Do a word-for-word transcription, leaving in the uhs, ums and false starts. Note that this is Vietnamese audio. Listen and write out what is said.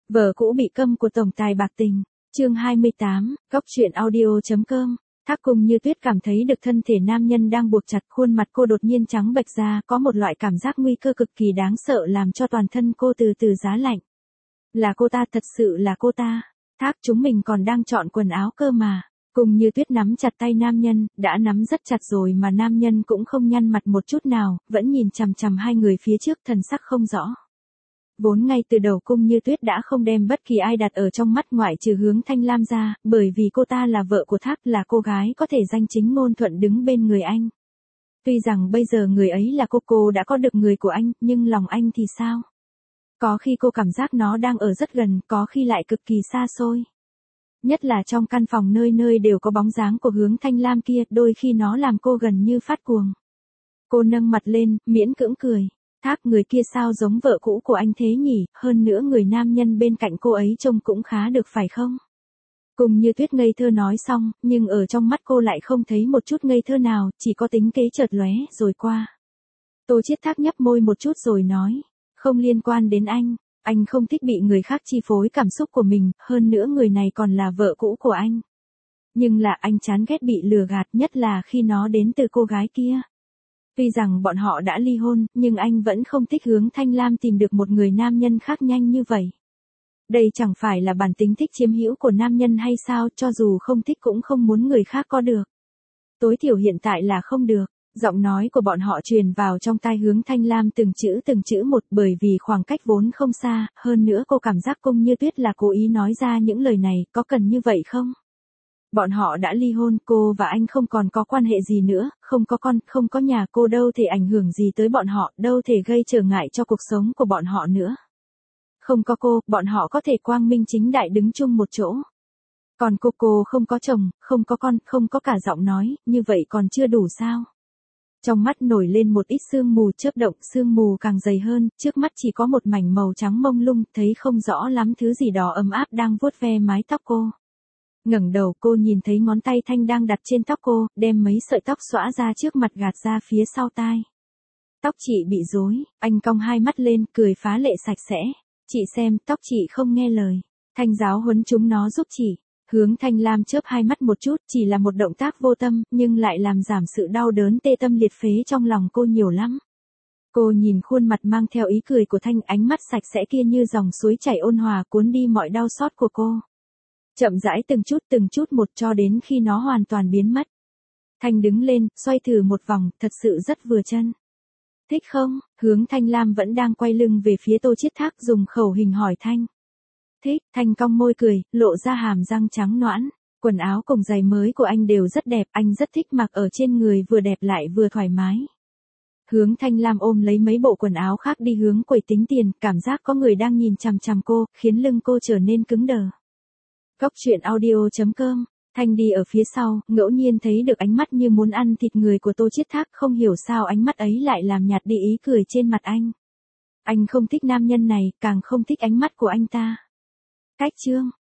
Vợ cũ bị câm của tổng tài bạc tình, chương hai mươi tám, góc truyện audio.com. Thác Cùng Như Tuyết cảm thấy được thân thể nam nhân đang buộc chặt, khuôn mặt cô đột nhiên trắng bệch ra, có một loại cảm giác nguy cơ cực kỳ đáng sợ làm cho toàn thân cô từ từ giá lạnh. Là cô ta, thật sự là cô ta. Thác, chúng mình còn đang chọn quần áo cơ mà. Cùng Như Tuyết nắm chặt tay nam nhân, đã nắm rất chặt rồi mà nam nhân cũng không nhăn mặt một chút nào, vẫn nhìn chằm chằm hai người phía trước, thần sắc không rõ. Vốn ngay từ đầu Cung Như Tuyết đã không đem bất kỳ ai đặt ở trong mắt ngoại trừ Hướng Thanh Lam ra, bởi vì cô ta là vợ của Thác, là cô gái có thể danh chính ngôn thuận đứng bên người anh. Tuy rằng bây giờ người ấy là cô, cô đã có được người của anh, nhưng lòng anh thì sao? Có khi cô cảm giác nó đang ở rất gần, có khi lại cực kỳ xa xôi. Nhất là trong căn phòng nơi nơi đều có bóng dáng của Hướng Thanh Lam kia, đôi khi nó làm cô gần như phát cuồng. Cô nâng mặt lên, miễn cưỡng cười. Thác, người kia sao giống vợ cũ của anh thế nhỉ, hơn nữa người nam nhân bên cạnh cô ấy trông cũng khá được phải không? Cùng Như Tuyết ngây thơ nói xong, nhưng ở trong mắt cô lại không thấy một chút ngây thơ nào, chỉ có tính kế chợt lóe rồi qua. Tô Chiết Thác nhấp môi một chút rồi nói, không liên quan đến anh, anh không thích bị người khác chi phối cảm xúc của mình, hơn nữa người này còn là vợ cũ của anh. Nhưng là anh chán ghét bị lừa gạt, nhất là khi nó đến từ cô gái kia. Tuy rằng bọn họ đã ly hôn, nhưng anh vẫn không thích Hướng Thanh Lam tìm được một người nam nhân khác nhanh như vậy. Đây chẳng phải là bản tính thích chiếm hữu của nam nhân hay sao, cho dù không thích cũng không muốn người khác có được. Tối thiểu hiện tại là không được. Giọng nói của bọn họ truyền vào trong tai Hướng Thanh Lam từng chữ từng chữ một, bởi vì khoảng cách vốn không xa, hơn nữa cô cảm giác Cung Như Tuyết là cố ý nói ra những lời này, có cần như vậy không? Bọn họ đã ly hôn, cô và anh không còn có quan hệ gì nữa, không có con, không có nhà, cô đâu thể ảnh hưởng gì tới bọn họ, đâu thể gây trở ngại cho cuộc sống của bọn họ nữa. Không có cô, bọn họ có thể quang minh chính đại đứng chung một chỗ. Còn cô, cô không có chồng, không có con, không có cả giọng nói, như vậy còn chưa đủ sao? Trong mắt nổi lên một ít sương mù chớp động, sương mù càng dày hơn, trước mắt chỉ có một mảnh màu trắng mông lung, thấy không rõ lắm thứ gì đó ấm áp đang vuốt ve mái tóc cô. Ngẩng đầu, cô nhìn thấy ngón tay Thanh đang đặt trên tóc cô, đem mấy sợi tóc xõa ra trước mặt gạt ra phía sau tai. Tóc chị bị rối, anh cong hai mắt lên, cười phá lệ sạch sẽ. Chị xem, tóc chị không nghe lời. Thanh giáo huấn chúng nó giúp chị. Hướng Thanh Lam chớp hai mắt một chút, chỉ là một động tác vô tâm, nhưng lại làm giảm sự đau đớn tê tâm liệt phế trong lòng cô nhiều lắm. Cô nhìn khuôn mặt mang theo ý cười của Thanh, ánh mắt sạch sẽ kia như dòng suối chảy ôn hòa cuốn đi mọi đau xót của cô. Chậm rãi từng chút từng chút một cho đến khi nó hoàn toàn biến mất. Thanh đứng lên, xoay thử một vòng, thật sự rất vừa chân. Thích không? Hướng Thanh Lam vẫn đang quay lưng về phía Tô Chiết Thác, dùng khẩu hình hỏi Thanh. Thích, Thanh cong môi cười, lộ ra hàm răng trắng nõn. Quần áo cùng giày mới của anh đều rất đẹp, anh rất thích mặc ở trên người, vừa đẹp lại vừa thoải mái. Hướng Thanh Lam ôm lấy mấy bộ quần áo khác đi hướng quầy tính tiền, cảm giác có người đang nhìn chằm chằm cô, khiến lưng cô trở nên cứng đờ. Góc truyện audio.com. Thanh đi ở phía sau, ngẫu nhiên thấy được ánh mắt như muốn ăn thịt người của Tô Chiết Thác, không hiểu sao ánh mắt ấy lại làm nhạt đi ý cười trên mặt anh. Anh không thích nam nhân này, càng không thích ánh mắt của anh ta. Cách chương.